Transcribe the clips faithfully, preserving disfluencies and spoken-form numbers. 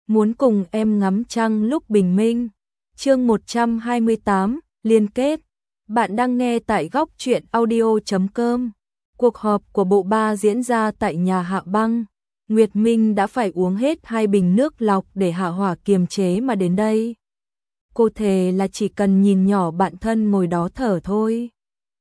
muốn cùng em ngắm trăng lúc bình minh. Chương một trăm hai mươi tám, liên kết. Bạn đang nghe tại góc truyện audio chấm com. Cuộc họp của bộ ba diễn ra tại nhà Hạ Băng. Nguyệt Minh đã phải uống hết hai bình nước lọc để hạ hỏa kiềm chế mà đến đây. Cô thề là chỉ cần nhìn nhỏ bạn thân ngồi đó thở thôi.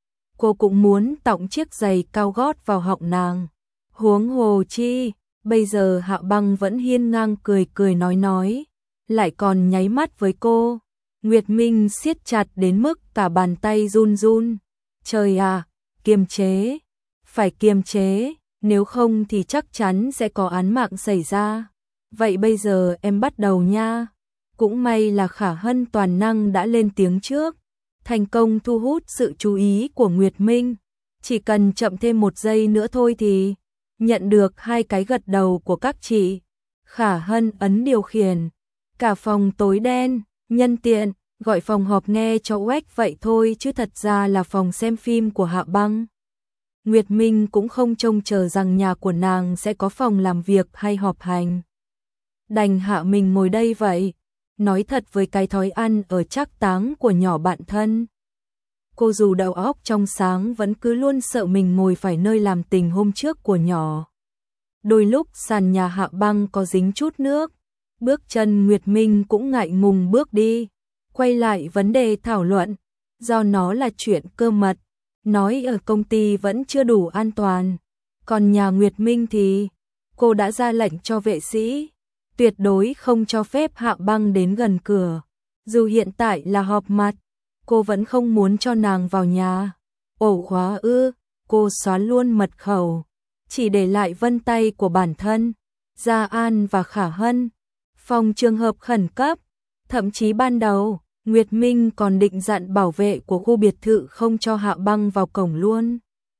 Cô cũng muốn tọng chiếc giày cao gót vào họng nàng. Huống hồ chi, bây giờ Hạ Băng vẫn hiên ngang cười cười nói nói, lại còn nháy mắt với cô. Nguyệt Minh siết chặt đến mức cả bàn tay run run. Trời à, kiềm chế, phải kiềm chế, nếu không thì chắc chắn sẽ có án mạng xảy ra. Vậy bây giờ em bắt đầu nha. Cũng may là Khả Hân toàn năng đã lên tiếng trước, thành công thu hút sự chú ý của Nguyệt Minh. Chỉ cần chậm thêm một giây nữa thôi thì nhận được hai cái gật đầu của các chị. Khả Hân ấn điều khiển, cả phòng tối đen, nhân tiện gọi phòng họp nghe cho oách vậy thôi chứ thật ra là phòng xem phim của Hạ Băng. Nguyệt Minh cũng không trông chờ rằng nhà của nàng sẽ có phòng làm việc hay họp hành. Đành hạ mình ngồi đây vậy, nói thật với cái thói ăn ở trác táng của nhỏ bạn thân. Cô dù đầu óc trong sáng vẫn cứ luôn sợ mình ngồi phải nơi làm tình hôm trước của nhỏ. Đôi lúc sàn nhà Hạ Băng có dính chút nước, bước chân Nguyệt Minh cũng ngại ngùng bước đi, quay lại vấn đề thảo luận, do nó là chuyện cơ mật, nói ở công ty vẫn chưa đủ an toàn. Còn nhà Nguyệt Minh thì cô đã ra lệnh cho vệ sĩ tuyệt đối không cho phép Hạ Băng đến gần cửa. Dù hiện tại là họp mặt, cô vẫn không muốn cho nàng vào nhà. Ổ khóa ư, cô xóa luôn mật khẩu, chỉ để lại vân tay của bản thân, Gia An và Khả Hân. Phòng trường hợp khẩn cấp, thậm chí ban đầu, Nguyệt Minh còn định dặn bảo vệ của khu biệt thự không cho Hạ Băng vào cổng luôn.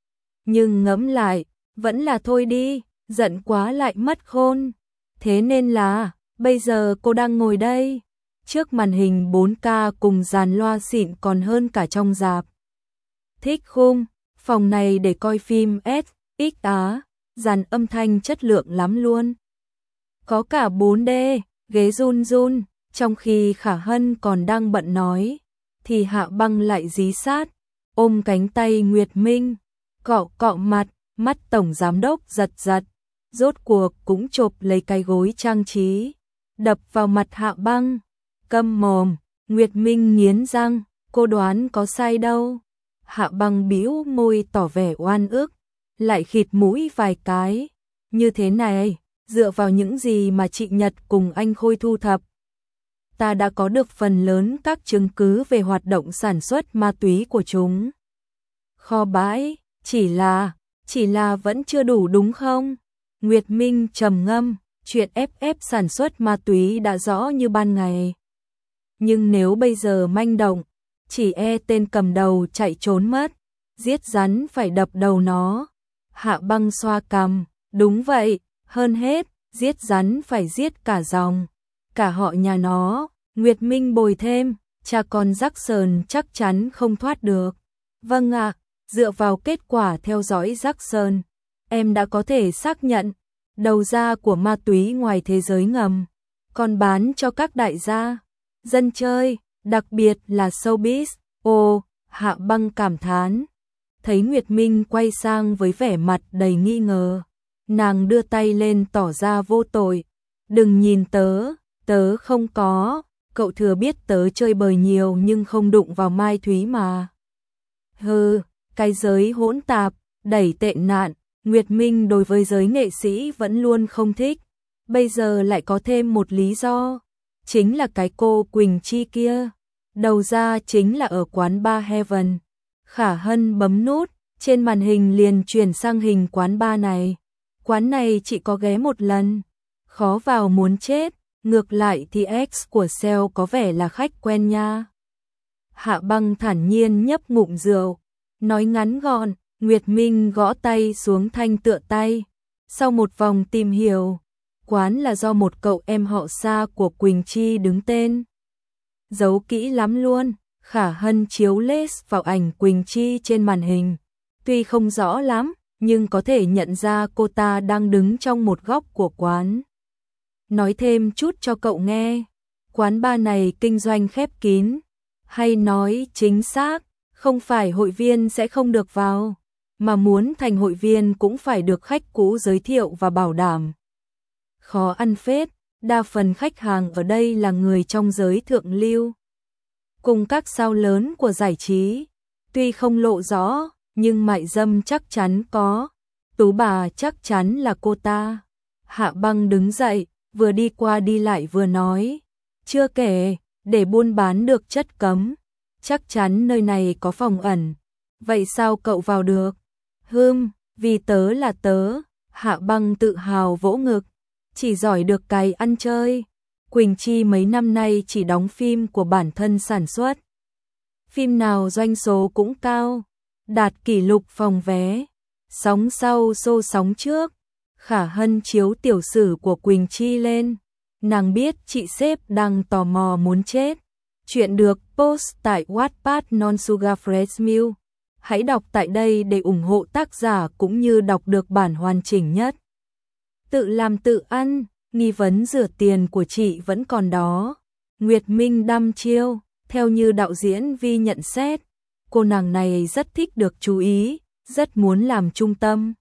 Nhưng ngẫm lại, vẫn là thôi đi, giận quá lại mất khôn. Thế nên là, bây giờ cô đang ngồi đây, trước màn hình bốn K cùng dàn loa xịn còn hơn cả trong rạp. Thích khung, phòng này để coi phim ét ích Á, dàn âm thanh chất lượng lắm luôn. Có cả bốn D, ghế run run, trong khi Khả Hân còn đang bận nói, thì Hạ Băng lại dí sát, ôm cánh tay Nguyệt Minh, cọ cọ mặt, mắt tổng giám đốc giật giật. Rốt cuộc cũng chộp lấy cái gối trang trí, đập vào mặt Hạ Băng. Câm mồm, Nguyệt Minh nghiến răng, cô đoán có sai đâu. Hạ Băng bĩu môi tỏ vẻ oan ức, lại khịt mũi vài cái. Như thế này, dựa vào những gì mà chị Nhật cùng anh Khôi thu thập, ta đã có được phần lớn các chứng cứ về hoạt động sản xuất ma túy của chúng. Kho bãi, chỉ là, chỉ là vẫn chưa đủ đúng không? Nguyệt Minh trầm ngâm, chuyện ép ép sản xuất ma túy đã rõ như ban ngày. Nhưng nếu bây giờ manh động, chỉ e tên cầm đầu chạy trốn mất, giết rắn phải đập đầu nó. Hạ Băng xoa cằm, đúng vậy, hơn hết, giết rắn phải giết cả dòng, cả họ nhà nó. Nguyệt Minh bồi thêm, cha con Jackson chắc chắn không thoát được. Vâng ạ, dựa vào kết quả theo dõi Jackson, em đã có thể xác nhận, đầu ra của ma túy ngoài thế giới ngầm, còn bán cho các đại gia, dân chơi, đặc biệt là showbiz. Ồ, Hạ Băng cảm thán. Thấy Nguyệt Minh quay sang với vẻ mặt đầy nghi ngờ, nàng đưa tay lên tỏ ra vô tội. Đừng nhìn tớ, tớ không có, cậu thừa biết tớ chơi bời nhiều nhưng không đụng vào Mai Thúy mà. Hừ, cái giới hỗn tạp, đẩy tệ nạn. Nguyệt Minh đối với giới nghệ sĩ vẫn luôn không thích, bây giờ lại có thêm một lý do, chính là cái cô Quỳnh Chi kia, đầu ra chính là ở quán bar Heaven. Khả Hân bấm nút, trên màn hình liền chuyển sang hình quán bar này. Quán này chỉ có ghé một lần, khó vào muốn chết, ngược lại thì ex của sale có vẻ là khách quen nha. Hạ Băng thản nhiên nhấp ngụm rượu, nói ngắn gọn. Nguyệt Minh gõ tay xuống thanh tựa tay. Sau một vòng tìm hiểu, quán là do một cậu em họ xa của Quỳnh Chi đứng tên. Giấu kỹ lắm luôn. Khả Hân chiếu lết vào ảnh Quỳnh Chi trên màn hình. Tuy không rõ lắm, nhưng có thể nhận ra cô ta đang đứng trong một góc của quán. Nói thêm chút cho cậu nghe, quán bar này kinh doanh khép kín, hay nói chính xác, không phải hội viên sẽ không được vào, mà muốn thành hội viên cũng phải được khách cũ giới thiệu và bảo đảm. Khó ăn phết, đa phần khách hàng ở đây là người trong giới thượng lưu, cùng các sao lớn của giải trí, tuy không lộ rõ, nhưng mại dâm chắc chắn có, Tú bà chắc chắn là cô ta. Hạ Băng đứng dậy, vừa đi qua đi lại vừa nói, chưa kể, để buôn bán được chất cấm, chắc chắn nơi này có phòng ẩn, vậy sao cậu vào được? Hừm, vì tớ là tớ, Hạ Băng tự hào vỗ ngực, chỉ giỏi được cái ăn chơi. Quỳnh Chi mấy năm nay chỉ đóng phim của bản thân sản xuất. Phim nào doanh số cũng cao, đạt kỷ lục phòng vé. Sóng sau xô sóng trước, Khả Hân chiếu tiểu sử của Quỳnh Chi lên. Nàng biết chị sếp đang tò mò muốn chết. Chuyện được post tại Wattpad Non Sugar Fresh Milk. Hãy đọc tại đây để ủng hộ tác giả cũng như đọc được bản hoàn chỉnh nhất. Tự làm tự ăn, nghi vấn rửa tiền của chị vẫn còn đó. Nguyệt Minh đăm chiêu, theo như đạo diễn Vi nhận xét, cô nàng này rất thích được chú ý, rất muốn làm trung tâm.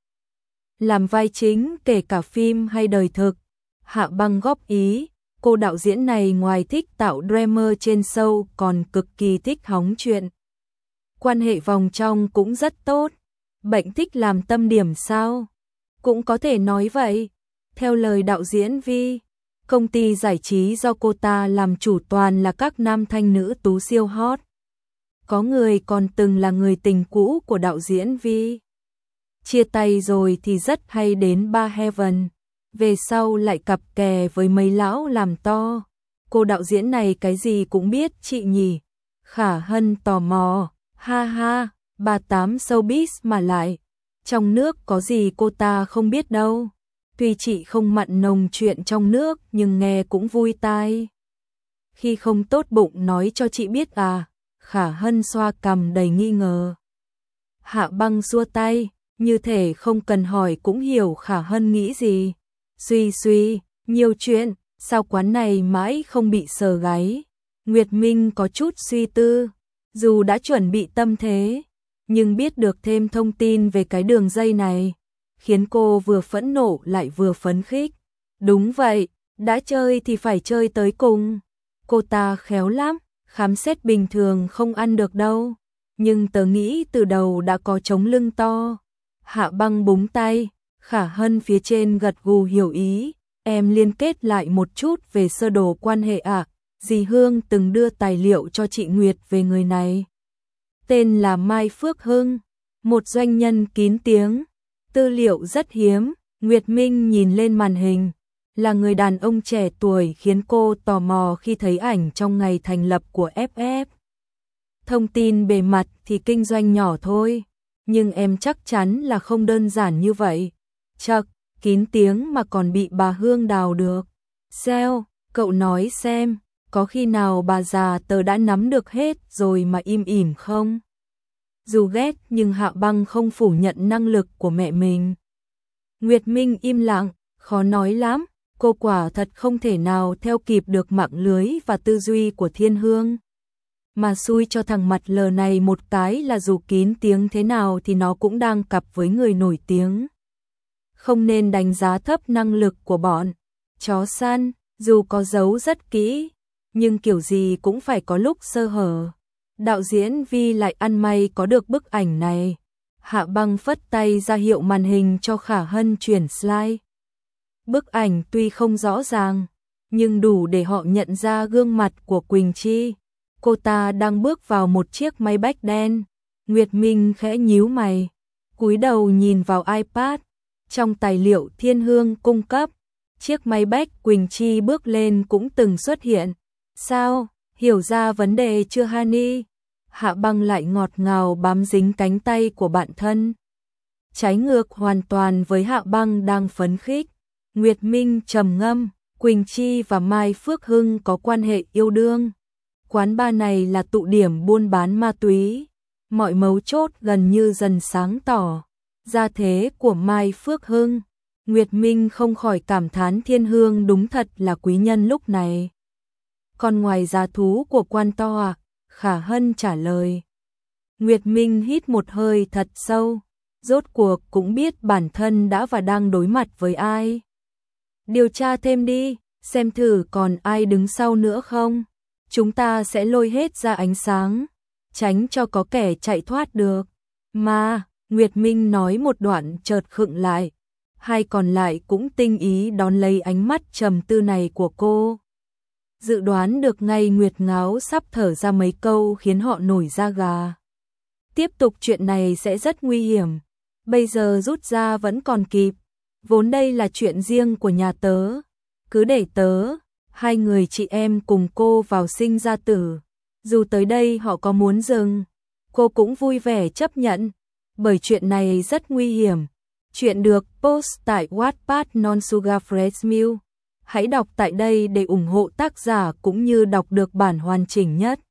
Làm vai chính kể cả phim hay đời thực. Hạ Băng góp ý, cô đạo diễn này ngoài thích tạo drama trên show còn cực kỳ thích hóng chuyện. Quan hệ vòng trong cũng rất tốt. Bệnh thích làm tâm điểm sao? Cũng có thể nói vậy. Theo lời đạo diễn Vi, công ty giải trí do cô ta làm chủ toàn là các nam thanh nữ tú siêu hot. Có người còn từng là người tình cũ của đạo diễn Vi. Chia tay rồi thì rất hay đến Bar Heaven, về sau lại cặp kè với mấy lão làm to. Cô đạo diễn này cái gì cũng biết chị nhỉ? Khả Hân tò mò, ha ha, ba mươi tám showbiz mà lại. Trong nước có gì cô ta không biết đâu. Tuy chị không mặn nồng chuyện trong nước nhưng nghe cũng vui tai. Khi không tốt bụng nói cho chị biết à? Khả Hân xoa cằm đầy nghi ngờ. Hạ Băng xua tay, như thể không cần hỏi cũng hiểu Khả Hân nghĩ gì. Suy suy, nhiều chuyện, sao quán này mãi không bị sờ gáy. Nguyệt Minh có chút suy tư, dù đã chuẩn bị tâm thế, nhưng biết được thêm thông tin về cái đường dây này, khiến cô vừa phẫn nộ lại vừa phấn khích. Đúng vậy, đã chơi thì phải chơi tới cùng. Cô ta khéo lắm, khám xét bình thường không ăn được đâu. Nhưng tớ nghĩ từ đầu đã có chống lưng to. Hạ Băng búng tay, Khả Hân phía trên gật gù hiểu ý. Em liên kết lại một chút về sơ đồ quan hệ ạ. À? Dì Hương từng đưa tài liệu cho chị Nguyệt về người này. Tên là Mai Phước Hưng, một doanh nhân kín tiếng. Tư liệu rất hiếm. Nguyệt Minh nhìn lên màn hình, là người đàn ông trẻ tuổi khiến cô tò mò khi thấy ảnh trong ngày thành lập của ép ép. Thông tin bề mặt thì kinh doanh nhỏ thôi, nhưng em chắc chắn là không đơn giản như vậy. Chậc, kín tiếng mà còn bị bà Hương đào được. Sao, cậu nói xem, có khi nào bà già tớ đã nắm được hết rồi mà im ỉm không? Dù ghét nhưng Hạ Băng không phủ nhận năng lực của mẹ mình. Nguyệt Minh im lặng, khó nói lắm, cô quả thật không thể nào theo kịp được mạng lưới và tư duy của Thiên Hương. Mà xui cho thằng mặt lờ này một cái là dù kín tiếng thế nào thì nó cũng đang cặp với người nổi tiếng. Không nên đánh giá thấp năng lực của bọn chó săn, dù có giấu rất kỹ, nhưng kiểu gì cũng phải có lúc sơ hở. Đạo diễn Vi lại ăn may có được bức ảnh này. Hạ Băng phất tay ra hiệu màn hình cho Khả Hân chuyển slide. Bức ảnh tuy không rõ ràng, nhưng đủ để họ nhận ra gương mặt của Quỳnh Chi. Cô ta đang bước vào một chiếc máy bách đen. Nguyệt Minh khẽ nhíu mày, cúi đầu nhìn vào iPad. Trong tài liệu Thiên Hương cung cấp, chiếc máy bách Quỳnh Chi bước lên cũng từng xuất hiện. Sao, hiểu ra vấn đề chưa Hani? Hạ Băng lại ngọt ngào bám dính cánh tay của bạn thân. Trái ngược hoàn toàn với Hạ Băng đang phấn khích. Nguyệt Minh trầm ngâm, Quỳnh Chi và Mai Phước Hưng có quan hệ yêu đương. Quán bar này là tụ điểm buôn bán ma túy. Mọi mấu chốt gần như dần sáng tỏ. Gia thế của Mai Phước Hưng, Nguyệt Minh không khỏi cảm thán Thiên Hương đúng thật là quý nhân lúc này. Còn ngoài giá thú của quan to à? Khả Hân trả lời. Nguyệt Minh hít một hơi thật sâu, rốt cuộc cũng biết bản thân đã và đang đối mặt với ai. Điều tra thêm đi, xem thử còn ai đứng sau nữa không. Chúng ta sẽ lôi hết ra ánh sáng, tránh cho có kẻ chạy thoát được. Mà, Nguyệt Minh nói một đoạn chợt khựng lại. Hai còn lại cũng tinh ý đón lấy ánh mắt trầm tư này của cô. Dự đoán được ngay Nguyệt Ngáo sắp thở ra mấy câu khiến họ nổi da gà. Tiếp tục chuyện này sẽ rất nguy hiểm. Bây giờ rút ra vẫn còn kịp. Vốn đây là chuyện riêng của nhà tớ. Cứ để tớ, hai người chị em cùng cô vào sinh ra tử. Dù tới đây họ có muốn dừng, cô cũng vui vẻ chấp nhận. Bởi chuyện này rất nguy hiểm. Chuyện được post tại Wattpad Non Sugar Fresh Milk. Hãy đọc tại đây để ủng hộ tác giả cũng như đọc được bản hoàn chỉnh nhất.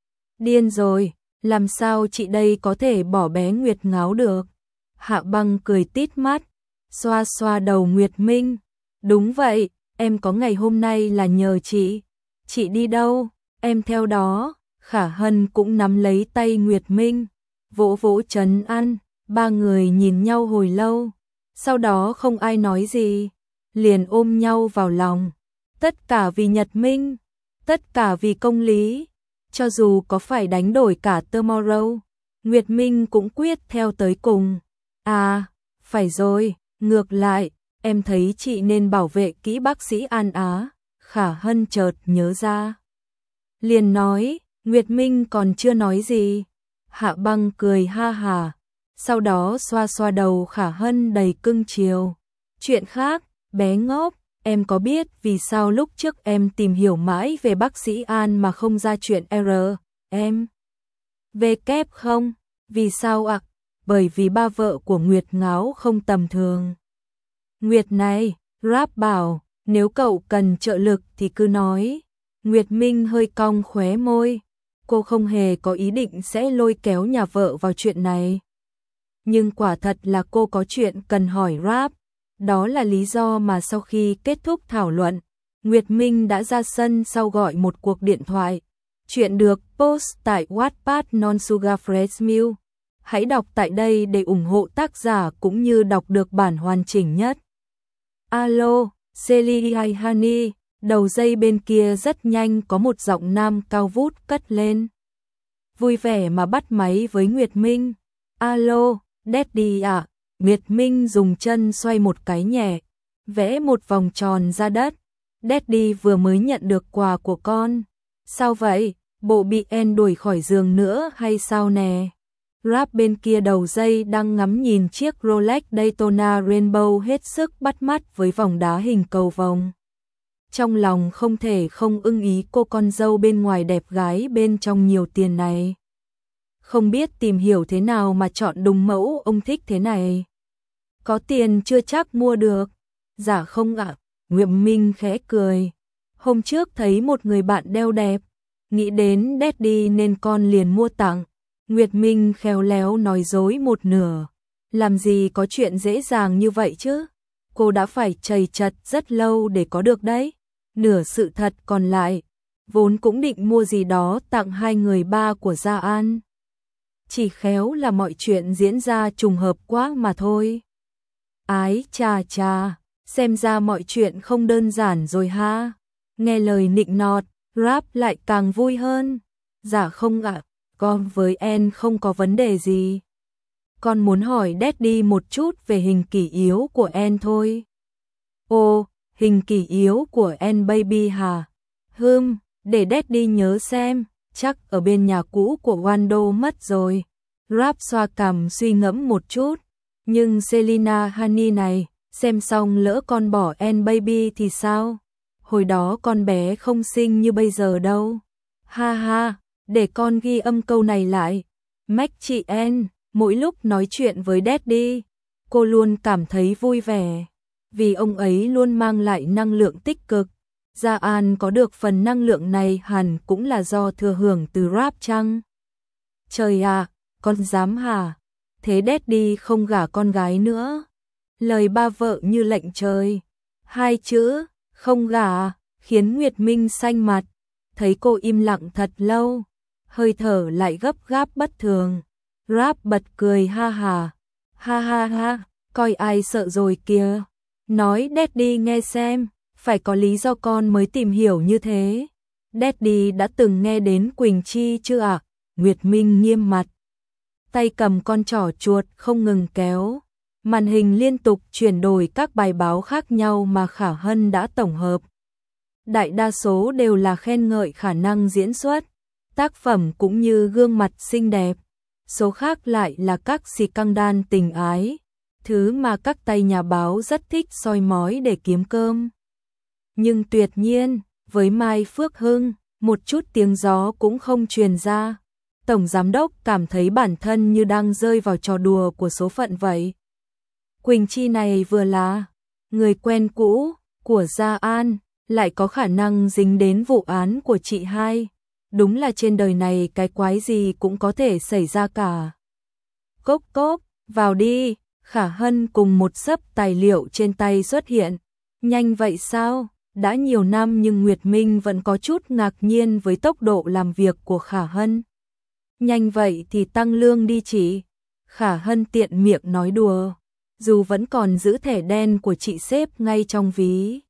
Điên rồi, làm sao chị đây có thể bỏ bé Nguyệt Ngáo được? Hạ Băng cười tít mắt, xoa xoa đầu Nguyệt Minh. Đúng vậy, em có ngày hôm nay là nhờ chị. Chị đi đâu, em theo đó. Khả Hân cũng nắm lấy tay Nguyệt Minh, vỗ vỗ trấn an. Ba người nhìn nhau hồi lâu, sau đó không ai nói gì, liền ôm nhau vào lòng. Tất cả vì Nhật Minh, tất cả vì công lý, cho dù có phải đánh đổi cả Tomorrow, Nguyệt Minh cũng quyết theo tới cùng. À, phải rồi, ngược lại, em thấy chị nên bảo vệ kỹ bác sĩ An Á. Khả Hân chợt nhớ ra, liền nói. Nguyệt Minh còn chưa nói gì. Hạ Băng cười ha hà, sau đó xoa xoa đầu Khả Hân đầy cưng chiều. Chuyện khác, bé ngốc, em có biết vì sao lúc trước em tìm hiểu mãi về bác sĩ An mà không ra chuyện R, em? Về kép không? Vì sao ạ? À? Bởi vì ba vợ của Nguyệt Ngáo không tầm thường. Nguyệt này, Rap bảo, nếu cậu cần trợ lực thì cứ nói. Nguyệt Minh hơi cong khóe môi. Cô không hề có ý định sẽ lôi kéo nhà vợ vào chuyện này. Nhưng quả thật là cô có chuyện cần hỏi Rap. Đó là lý do mà sau khi kết thúc thảo luận, Nguyệt Minh đã ra sân sau gọi một cuộc điện thoại. Chuyện được post tại Wattpad Non Sugar Fresh Milk. Hãy đọc tại đây để ủng hộ tác giả cũng như đọc được bản hoàn chỉnh nhất. Alo, Celia Honey. Đầu dây bên kia rất nhanh có một giọng nam cao vút cất lên. Vui vẻ mà bắt máy với Nguyệt Minh. Alo, Daddy ạ. À? Nguyệt Minh dùng chân xoay một cái nhẹ, vẽ một vòng tròn ra đất. Daddy vừa mới nhận được quà của con. Sao vậy? Bộ bị En đuổi khỏi giường nữa hay sao nè? Rap bên kia đầu dây đang ngắm nhìn chiếc Rolex Daytona Rainbow hết sức bắt mắt với vòng đá hình cầu vồng. Trong lòng không thể không ưng ý cô con dâu bên ngoài đẹp gái bên trong nhiều tiền này. Không biết tìm hiểu thế nào mà chọn đúng mẫu ông thích thế này. Có tiền chưa chắc mua được. Dạ không ạ. À? Nguyệt Minh khẽ cười. Hôm trước thấy một người bạn đeo đẹp, nghĩ đến Daddy nên con liền mua tặng. Nguyệt Minh khéo léo nói dối một nửa. Làm gì có chuyện dễ dàng như vậy chứ? Cô đã phải chầy chật rất lâu để có được đấy. Nửa sự thật còn lại, vốn cũng định mua gì đó tặng hai người ba của Gia An. Chỉ khéo là mọi chuyện diễn ra trùng hợp quá mà thôi. Ái chà chà, xem ra mọi chuyện không đơn giản rồi ha. Nghe lời nịnh nọt, Rap lại càng vui hơn. Dạ không ạ, à, con với En không có vấn đề gì. Con muốn hỏi Daddy một chút về hình kỷ yếu của En thôi. Ồ, hình kỷ yếu của En baby hả? Hừm, để Daddy nhớ xem, chắc ở bên nhà cũ của Wando mất rồi. Rap xoa cằm suy ngẫm một chút, nhưng Selina Honey này, xem xong lỡ con bỏ En baby thì sao? Hồi đó con bé không xinh như bây giờ đâu. Ha ha, để con ghi âm câu này lại. Mách chị En, mỗi lúc nói chuyện với Daddy, cô luôn cảm thấy vui vẻ. Vì ông ấy luôn mang lại năng lượng tích cực. Gia An có được phần năng lượng này hẳn cũng là do thừa hưởng từ Rap chăng? Trời à, con dám hả? Thế Daddy không gả con gái nữa. Lời ba vợ như lệnh trời. Hai chữ, không gả, khiến Nguyệt Minh xanh mặt. Thấy cô im lặng thật lâu, hơi thở lại gấp gáp bất thường. Rap bật cười ha hà. Ha ha ha, coi ai sợ rồi kìa. Nói Daddy nghe xem, phải có lý do con mới tìm hiểu như thế. Daddy đã từng nghe đến Quỳnh Chi chưa ạ? À? Nguyệt Minh nghiêm mặt. Tay cầm con trỏ chuột không ngừng kéo. Màn hình liên tục chuyển đổi các bài báo khác nhau mà Khả Hân đã tổng hợp. Đại đa số đều là khen ngợi khả năng diễn xuất, tác phẩm cũng như gương mặt xinh đẹp. Số khác lại là các scandal tình ái, thứ mà các tay nhà báo rất thích soi mói để kiếm cơm. Nhưng tuyệt nhiên, với Mai Phước Hưng, một chút tiếng gió cũng không truyền ra. Tổng giám đốc cảm thấy bản thân như đang rơi vào trò đùa của số phận vậy. Quỳnh Chi này vừa là người quen cũ của Gia An, lại có khả năng dính đến vụ án của chị hai. Đúng là trên đời này cái quái gì cũng có thể xảy ra cả. Cốc cốc, vào đi. Khả Hân cùng một xấp tài liệu trên tay xuất hiện. Nhanh vậy sao? Đã nhiều năm nhưng Nguyệt Minh vẫn có chút ngạc nhiên với tốc độ làm việc của Khả Hân. Nhanh vậy thì tăng lương đi chị. Khả Hân tiện miệng nói đùa, dù vẫn còn giữ thẻ đen của chị sếp ngay trong ví.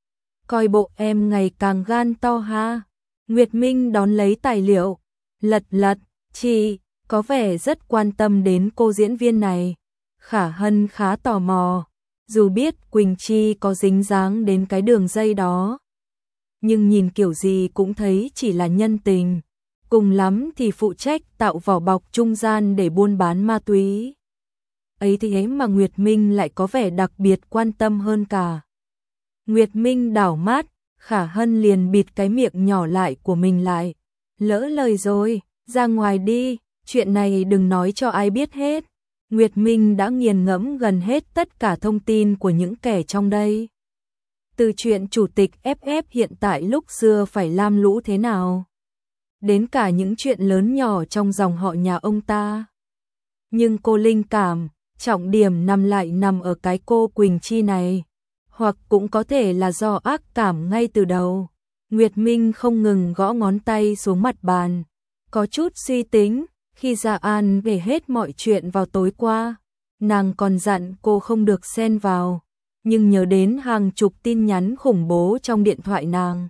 Coi bộ em ngày càng gan to ha. Nguyệt Minh đón lấy tài liệu, lật lật, chị có vẻ rất quan tâm đến cô diễn viên này. Khả Hân khá tò mò, dù biết Quỳnh Chi có dính dáng đến cái đường dây đó. Nhưng nhìn kiểu gì cũng thấy chỉ là nhân tình, cùng lắm thì phụ trách tạo vỏ bọc trung gian để buôn bán ma túy. Ấy thì ấy mà Nguyệt Minh lại có vẻ đặc biệt quan tâm hơn cả. Nguyệt Minh đảo mắt, Khả Hân liền bịt cái miệng nhỏ lại của mình lại. Lỡ lời rồi, ra ngoài đi, chuyện này đừng nói cho ai biết hết. Nguyệt Minh đã nghiền ngẫm gần hết tất cả thông tin của những kẻ trong đây. Từ chuyện chủ tịch ép ép hiện tại lúc xưa phải lam lũ thế nào, đến cả những chuyện lớn nhỏ trong dòng họ nhà ông ta. Nhưng cô linh cảm, trọng điểm nằm lại nằm ở cái cô Quỳnh Chi này. Hoặc cũng có thể là do ác cảm ngay từ đầu. Nguyệt Minh không ngừng gõ ngón tay xuống mặt bàn, có chút suy tính. Khi Gia An kể hết mọi chuyện vào tối qua, nàng còn dặn cô không được xen vào, nhưng nhớ đến hàng chục tin nhắn khủng bố trong điện thoại nàng,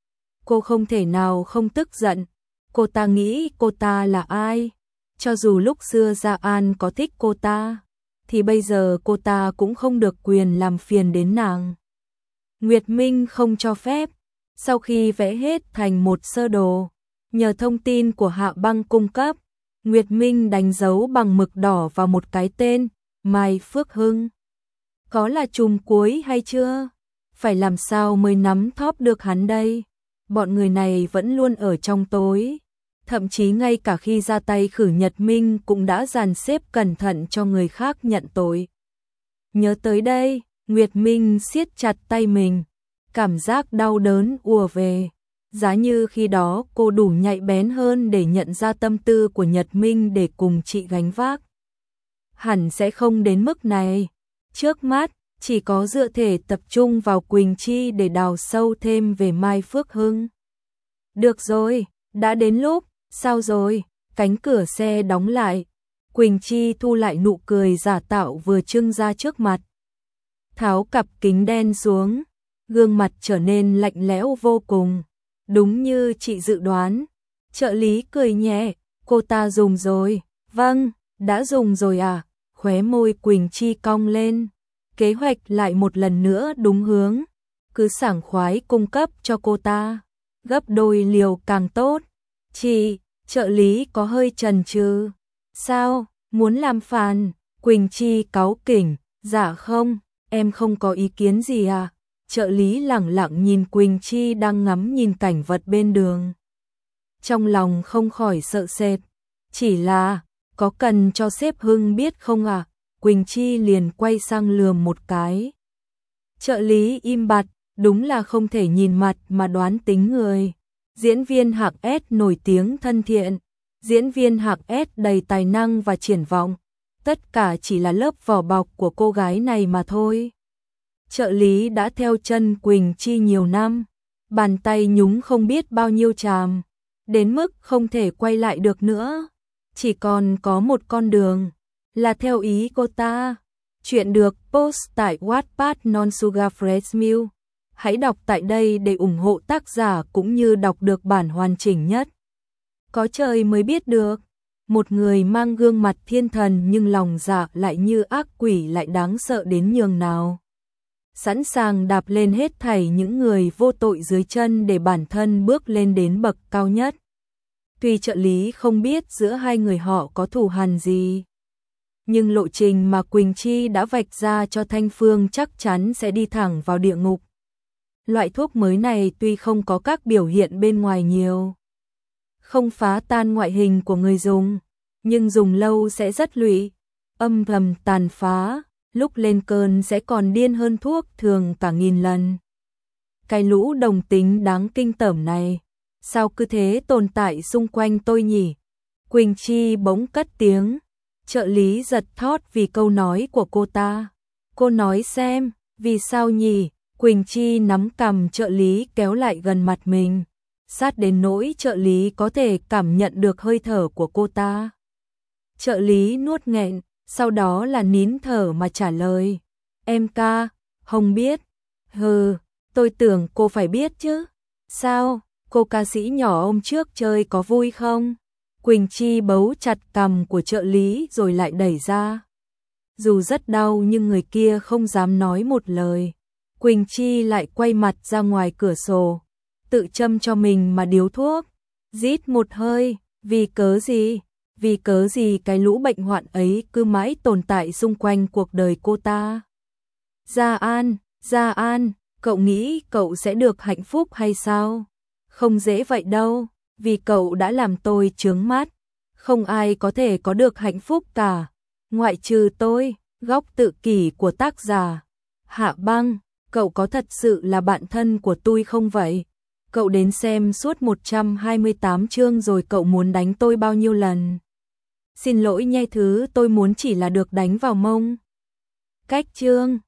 cô không thể nào không tức giận. Cô ta nghĩ cô ta là ai? Cho dù lúc xưa Gia An có thích cô ta, thì bây giờ cô ta cũng không được quyền làm phiền đến nàng. Nguyệt Minh không cho phép. Sau khi vẽ hết thành một sơ đồ, nhờ thông tin của Hạ Băng cung cấp, Nguyệt Minh đánh dấu bằng mực đỏ vào một cái tên, Mai Phước Hưng. Có là chùm cuối hay chưa? Phải làm sao mới nắm thóp được hắn đây? Bọn người này vẫn luôn ở trong tối. Thậm chí ngay cả khi ra tay khử Nhật Minh cũng đã dàn xếp cẩn thận cho người khác nhận tội. Nhớ tới đây, Nguyệt Minh siết chặt tay mình, cảm giác đau đớn ùa về. Giá như khi đó cô đủ nhạy bén hơn để nhận ra tâm tư của Nhật Minh để cùng chị gánh vác, hẳn sẽ không đến mức này. Trước mắt, chỉ có dựa thể tập trung vào Quỳnh Chi để đào sâu thêm về Mai Phước Hưng. Được rồi, đã đến lúc. Sao rồi? Cánh cửa xe đóng lại. Quỳnh Chi thu lại nụ cười giả tạo vừa trưng ra trước mặt. Tháo cặp kính đen xuống, gương mặt trở nên lạnh lẽo vô cùng. Đúng như chị dự đoán. Trợ lý cười nhẹ, cô ta dùng rồi. Vâng, đã dùng rồi à? Khóe môi Quỳnh Chi cong lên. Kế hoạch lại một lần nữa đúng hướng. Cứ sảng khoái cung cấp cho cô ta. Gấp đôi liều càng tốt. Chị, trợ lý có hơi chần chừ. Sao, muốn làm phàn? Quỳnh Chi cáu kỉnh. Dạ không, em không có ý kiến gì à? Trợ lý lẳng lặng nhìn Quỳnh Chi đang ngắm nhìn cảnh vật bên đường. Trong lòng không khỏi sợ sệt. Chỉ là, có cần cho sếp Hưng biết không à? Quỳnh Chi liền quay sang lườm một cái. Trợ lý im bặt, đúng là không thể nhìn mặt mà đoán tính người. Diễn viên hạng S nổi tiếng thân thiện, diễn viên hạng S đầy tài năng và triển vọng. tất cả chỉ là lớp vỏ bọc của cô gái này mà thôi. Trợ lý đã theo chân Quỳnh Chi nhiều năm, bàn tay nhúng không biết bao nhiêu tràm, đến mức không thể quay lại được nữa. Chỉ còn có một con đường, là theo ý cô ta. Chuyện được post tại Wattpad Non Sugar Fresh Milk. Hãy đọc tại đây để ủng hộ tác giả cũng như đọc được bản hoàn chỉnh nhất. Có trời mới biết được, một người mang gương mặt thiên thần nhưng lòng dạ lại như ác quỷ lại đáng sợ đến nhường nào. Sẵn sàng đạp lên hết thảy những người vô tội dưới chân để bản thân bước lên đến bậc cao nhất. Tuy trợ lý không biết giữa hai người họ có thù hằn gì, nhưng lộ trình mà Quỳnh Chi đã vạch ra cho Thanh Phương chắc chắn sẽ đi thẳng vào địa ngục. Loại thuốc mới này tuy không có các biểu hiện bên ngoài nhiều, không phá tan ngoại hình của người dùng, nhưng dùng lâu sẽ rất lụy, âm thầm tàn phá, lúc lên cơn sẽ còn điên hơn thuốc thường cả nghìn lần. Cái lũ đồng tính đáng kinh tởm này, sao cứ thế tồn tại xung quanh tôi nhỉ? Quỳnh Chi bỗng cất tiếng, trợ lý giật thót vì câu nói của cô ta. Cô nói xem, vì sao nhỉ? Quỳnh Chi nắm cằm trợ lý kéo lại gần mặt mình, sát đến nỗi trợ lý có thể cảm nhận được hơi thở của cô ta. Trợ lý nuốt nghẹn, sau đó là nín thở mà trả lời. Em ca, Hồng biết. Hừ, tôi tưởng cô phải biết chứ. Sao, cô ca sĩ nhỏ hôm trước chơi có vui không? Quỳnh Chi bấu chặt cằm của trợ lý rồi lại đẩy ra. Dù rất đau nhưng người kia không dám nói một lời. Quỳnh Chi lại quay mặt ra ngoài cửa sổ, tự châm cho mình mà điếu thuốc, rít một hơi, vì cớ gì? Vì cớ gì cái lũ bệnh hoạn ấy cứ mãi tồn tại xung quanh cuộc đời cô ta? Gia An, Gia An, cậu nghĩ cậu sẽ được hạnh phúc hay sao? Không dễ vậy đâu, vì cậu đã làm tôi chướng mắt. Không ai có thể có được hạnh phúc cả, ngoại trừ tôi. Góc tự kỷ của tác giả. Hạ Băng, cậu có thật sự là bạn thân của tôi không vậy? Cậu đến xem suốt một trăm hai mươi tám chương rồi cậu muốn đánh tôi bao nhiêu lần? Xin lỗi nhé, thứ tôi muốn chỉ là được đánh vào mông. Cách chương